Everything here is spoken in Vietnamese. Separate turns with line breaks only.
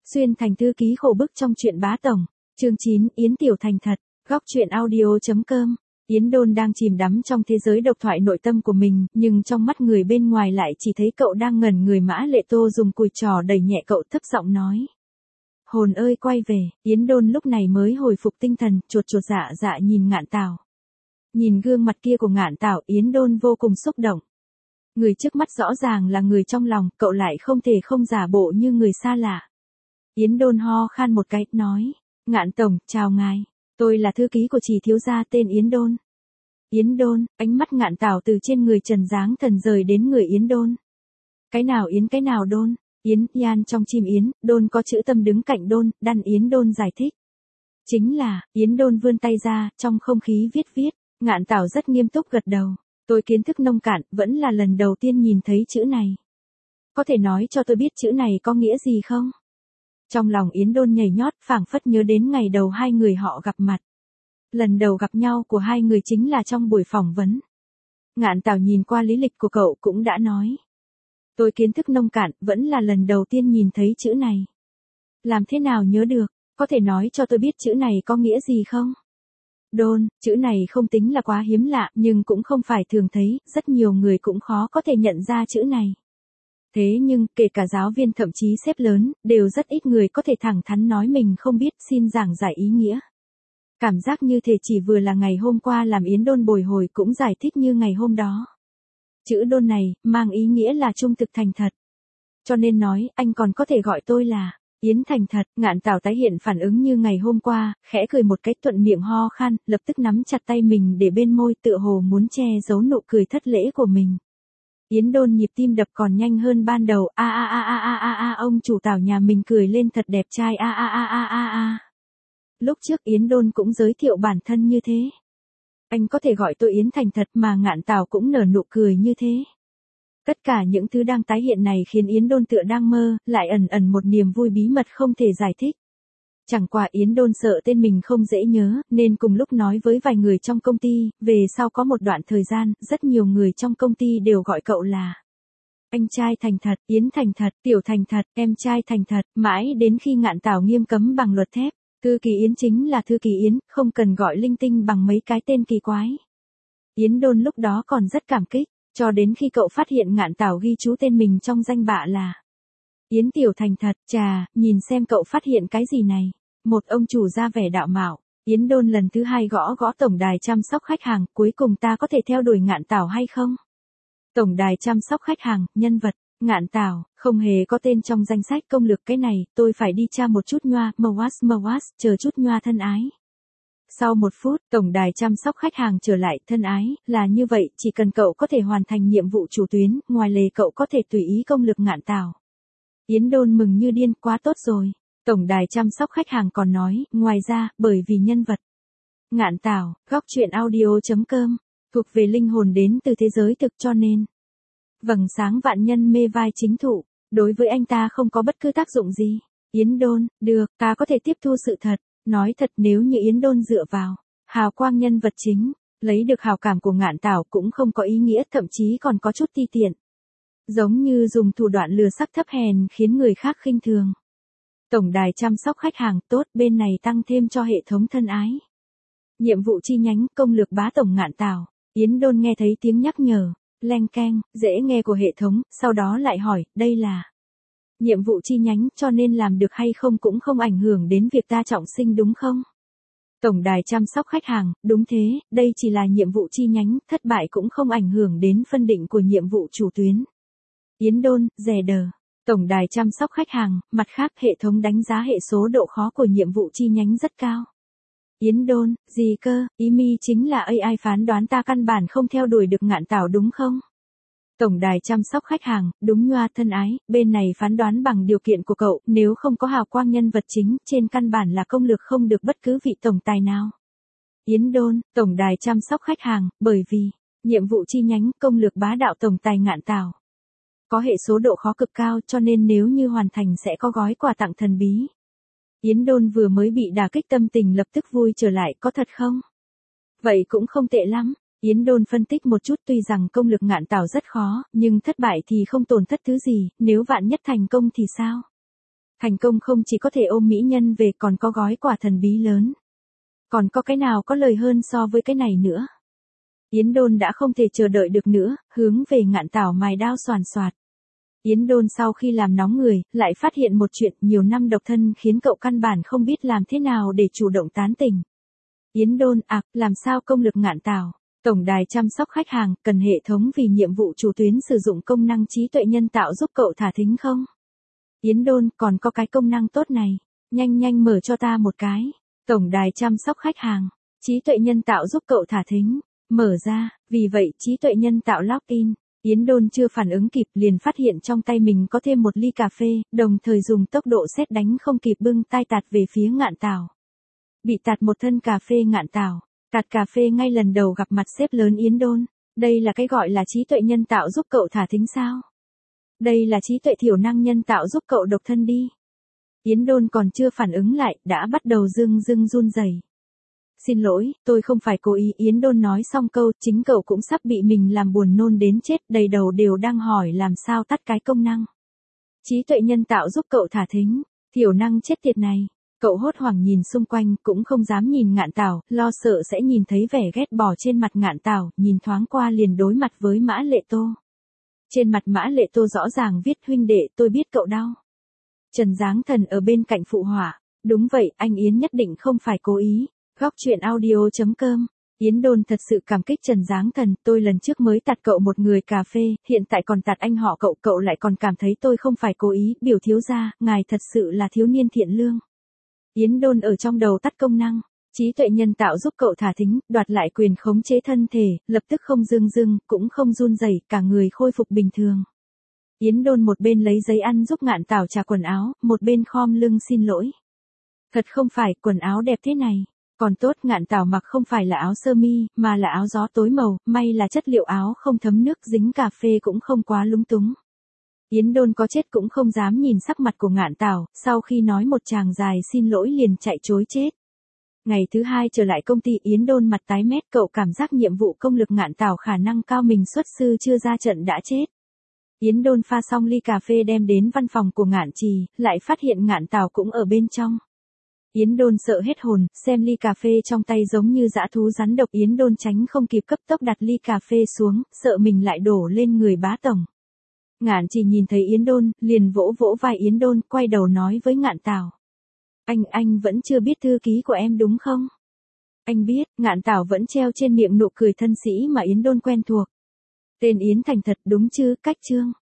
Xuyên thành thư ký khổ bức trong truyện Bá Tổng, chương 9, Yến Tiểu Thành thật, góc truyện audio.com. Yến Đôn đang chìm đắm trong thế giới độc thoại nội tâm của mình, nhưng trong mắt người bên ngoài lại chỉ thấy cậu đang ngẩn người. Mã Lệ Tô dùng cùi trò đẩy nhẹ cậu, thấp giọng nói. Hồn ơi quay về. Yến Đôn lúc này mới hồi phục tinh thần, chuột dạ nhìn Ngạn Tảo. Nhìn gương mặt kia của Ngạn Tảo, Yến Đôn vô cùng xúc động. Người trước mắt rõ ràng là người trong lòng, cậu lại không thể không giả bộ như người xa lạ. Yến Đôn ho khan một cái, nói. Ngạn Tổng, chào ngài. Tôi là thư ký của Trì thiếu gia tên Yến Đôn. Yến Đôn, ánh mắt Ngạn Tảo từ trên người Trần Giáng Thần rời đến người Yến Đôn. Cái nào Yến cái nào Đôn? Yến, Yan trong chim Yến, Đôn có chữ tâm đứng cạnh Đôn, đan Yến Đôn giải thích. Chính là, Yến Đôn vươn tay ra, trong không khí viết. Ngạn Tảo rất nghiêm túc gật đầu. Tôi kiến thức nông cạn, vẫn là lần đầu tiên nhìn thấy chữ này. Có thể nói cho tôi biết chữ này có nghĩa gì không? Trong lòng Yến Đôn nhảy nhót, phảng phất nhớ đến ngày đầu hai người họ gặp mặt. Lần đầu gặp nhau của hai người chính là trong buổi phỏng vấn. Ngạn Tảo nhìn qua lý lịch của cậu cũng đã nói. Tôi kiến thức nông cạn, vẫn là lần đầu tiên nhìn thấy chữ này. Làm thế nào nhớ được, có thể nói cho tôi biết chữ này có nghĩa gì không? Đôn, chữ này không tính là quá hiếm lạ, nhưng cũng không phải thường thấy, rất nhiều người cũng khó có thể nhận ra chữ này. Thế nhưng, kể cả giáo viên thậm chí sếp lớn, đều rất ít người có thể thẳng thắn nói mình không biết, xin giảng giải ý nghĩa. Cảm giác như thể chỉ vừa là ngày hôm qua làm Yến Đôn bồi hồi cũng giải thích như ngày hôm đó. Chữ Đôn này, mang ý nghĩa là trung thực thành thật. Cho nên nói, anh còn có thể gọi tôi là Yến thành thật. Ngạn Tảo tái hiện phản ứng như ngày hôm qua, khẽ cười một cách thuận miệng ho khan, lập tức nắm chặt tay mình để bên môi, tựa hồ muốn che giấu nụ cười thất lễ của mình. Yến Đôn nhịp tim đập còn nhanh hơn ban đầu. Ông chủ Tảo nhà mình cười lên thật đẹp trai. Lúc trước Yến Đôn cũng giới thiệu bản thân như thế. Anh có thể gọi tôi Yến thành thật, mà Ngạn Tảo cũng nở nụ cười như thế. Tất cả những thứ đang tái hiện này khiến Yến Đôn tựa đang mơ, lại ẩn một niềm vui bí mật không thể giải thích. Chẳng qua Yến Đôn sợ tên mình không dễ nhớ, nên cùng lúc nói với vài người trong công ty, về sau có một đoạn thời gian, rất nhiều người trong công ty đều gọi cậu là anh trai thành thật, Yến thành thật, Tiểu thành thật, em trai thành thật, mãi đến khi Ngạn Tảo nghiêm cấm bằng luật thép, thư ký Yến chính là thư ký Yến, không cần gọi linh tinh bằng mấy cái tên kỳ quái. Yến Đôn lúc đó còn rất cảm kích, cho đến khi cậu phát hiện Ngạn Tảo ghi chú tên mình trong danh bạ là Yến Tiểu thành thật. Chà, nhìn xem cậu phát hiện cái gì này. Một ông chủ ra vẻ đạo mạo. Yến Đôn lần thứ hai gõ tổng đài chăm sóc khách hàng, cuối cùng ta có thể theo đuổi Ngạn Tảo hay không? Tổng đài chăm sóc khách hàng, nhân vật, Ngạn Tảo, không hề có tên trong danh sách công lược. Cái này, tôi phải đi tra một chút nhoa, mwas, chờ chút nhoa thân ái. Sau 1 phút, tổng đài chăm sóc khách hàng trở lại, thân ái, là như vậy, chỉ cần cậu có thể hoàn thành nhiệm vụ chủ tuyến, ngoài lề cậu có thể tùy ý công lược Ngạn Tảo. Yến Đôn mừng như điên, quá tốt rồi. Tổng đài chăm sóc khách hàng còn nói, ngoài ra, bởi vì nhân vật Ngạn Tảo, góc truyện audio.com, thuộc về linh hồn đến từ thế giới thực, cho nên vầng sáng vạn nhân mê vai chính thụ, đối với anh ta không có bất cứ tác dụng gì. Yến Đôn, được, ta có thể tiếp thu sự thật. Nói thật, nếu như Yến Đôn dựa vào hào quang nhân vật chính, lấy được hào cảm của Ngạn Tảo cũng không có ý nghĩa, thậm chí còn có chút ti tiện. Giống như dùng thủ đoạn lừa sắc thấp hèn khiến người khác khinh thường. Tổng đài chăm sóc khách hàng, tốt, bên này tăng thêm cho hệ thống thân ái. Nhiệm vụ chi nhánh, công lược Bá Tổng Ngạn Tảo. Yến Đôn nghe thấy tiếng nhắc nhở, leng keng, dễ nghe của hệ thống, sau đó lại hỏi, đây là nhiệm vụ chi nhánh, cho nên làm được hay không cũng không ảnh hưởng đến việc ta trọng sinh đúng không? Tổng đài chăm sóc khách hàng, đúng thế, đây chỉ là nhiệm vụ chi nhánh, thất bại cũng không ảnh hưởng đến phân định của nhiệm vụ chủ tuyến. Yến Đôn, dè đờ. Tổng đài chăm sóc khách hàng, mặt khác hệ thống đánh giá hệ số độ khó của nhiệm vụ chi nhánh rất cao. Yến Đôn, gì cơ, ý mi chính là AI phán đoán ta căn bản không theo đuổi được Ngạn Tảo đúng không? Tổng đài chăm sóc khách hàng, đúng nhoa thân ái, bên này phán đoán bằng điều kiện của cậu, nếu không có hào quang nhân vật chính, trên căn bản là công lược không được bất cứ vị tổng tài nào. Yến Đôn, tổng đài chăm sóc khách hàng, bởi vì nhiệm vụ chi nhánh, công lược bá đạo tổng tài Ngạn Tảo có hệ số độ khó cực cao, cho nên nếu như hoàn thành sẽ có gói quà tặng thần bí. Yến Đôn vừa mới bị đả kích tâm tình lập tức vui trở lại, có thật không? Vậy cũng không tệ lắm. Yến Đôn phân tích một chút, tuy rằng công lược Ngạn Tảo rất khó, nhưng thất bại thì không tổn thất thứ gì, nếu vạn nhất thành công thì sao? Thành công không chỉ có thể ôm mỹ nhân về còn có gói quà thần bí lớn. Còn có cái nào có lời hơn so với cái này nữa. Yến Đôn đã không thể chờ đợi được nữa, hướng về Ngạn Tảo mài đao xoàn xoạt. Yến Đôn sau khi làm nóng người, lại phát hiện một chuyện nhiều năm độc thân khiến cậu căn bản không biết làm thế nào để chủ động tán tỉnh. Yến Đôn, làm sao công lực Ngạn Tảo? Tổng đài chăm sóc khách hàng, cần hệ thống vì nhiệm vụ chủ tuyến sử dụng công năng trí tuệ nhân tạo giúp cậu thả thính không? Yến Đôn, còn có cái công năng tốt này. Nhanh nhanh mở cho ta một cái. Tổng đài chăm sóc khách hàng. Trí tuệ nhân tạo giúp cậu thả thính. Mở ra, vì vậy trí tuệ nhân tạo login. Yến Đôn chưa phản ứng kịp liền phát hiện trong tay mình có thêm một ly cà phê, đồng thời dùng tốc độ sét đánh không kịp bưng tay tạt về phía Ngạn Tảo. Bị tạt một thân cà phê Ngạn Tảo. Tạt cà phê ngay lần đầu gặp mặt sếp lớn Yến Đôn. Đây là cái gọi là trí tuệ nhân tạo giúp cậu thả thính sao? Đây là trí tuệ thiểu năng nhân tạo giúp cậu độc thân đi. Yến Đôn còn chưa phản ứng lại, đã bắt đầu run rẩy. Xin lỗi, tôi không phải cố ý. Yến Đôn nói xong câu, chính cậu cũng sắp bị mình làm buồn nôn đến chết, đầy đầu đều đang hỏi làm sao tắt cái công năng. Trí tuệ nhân tạo giúp cậu thả thính, thiểu năng chết tiệt này. Cậu hốt hoảng nhìn xung quanh, cũng không dám nhìn Ngạn Tảo, lo sợ sẽ nhìn thấy vẻ ghét bỏ trên mặt Ngạn Tảo, nhìn thoáng qua liền đối mặt với Mã Lệ Tô. Trên mặt Mã Lệ Tô rõ ràng viết huynh đệ, tôi biết cậu đau. Trần Giáng Thần ở bên cạnh phụ họa, đúng vậy, anh Yến nhất định không phải cố ý. Góc chuyện audio.com. Yến Đôn thật sự cảm kích Trần Giáng Thần, tôi lần trước mới tạt cậu một người cà phê, hiện tại còn tạt anh họ cậu, cậu lại còn cảm thấy tôi không phải cố ý, biểu thiếu gia, ngài thật sự là thiếu niên thiện lương. Yến Đôn ở trong đầu tắt công năng, trí tuệ nhân tạo giúp cậu thả thính, đoạt lại quyền khống chế thân thể, lập tức không rưng, cũng không run rẩy, cả người khôi phục bình thường. Yến Đôn một bên lấy giấy ăn giúp Ngạn Tảo trà quần áo, một bên khom lưng xin lỗi. Thật không phải, quần áo đẹp thế này. Còn tốt Ngạn Tảo mặc không phải là áo sơ mi, mà là áo gió tối màu, may là chất liệu áo không thấm nước, dính cà phê cũng không quá lúng túng. Yến Đôn có chết cũng không dám nhìn sắc mặt của Ngạn Tảo, sau khi nói một tràng dài xin lỗi liền chạy trối chết. Ngày thứ hai trở lại công ty, Yến Đôn mặt tái mét, cậu cảm giác nhiệm vụ công lực Ngạn Tảo khả năng cao mình xuất sư chưa ra trận đã chết. Yến Đôn pha xong ly cà phê đem đến văn phòng của Ngạn Trì, lại phát hiện Ngạn Tảo cũng ở bên trong. Yến Đôn sợ hết hồn, xem ly cà phê trong tay giống như dã thú rắn độc. Yến Đôn tránh không kịp cấp tốc đặt ly cà phê xuống, sợ mình lại đổ lên người bá tổng. Ngạn Trì nhìn thấy Yến Đôn, liền vỗ vỗ vai Yến Đôn, quay đầu nói với Ngạn Tảo. Anh vẫn chưa biết thư ký của em đúng không? Anh biết. Ngạn Tảo vẫn treo trên miệng nụ cười thân sĩ mà Yến Đôn quen thuộc. Tên Yến Thành thật đúng chứ, cách Trương.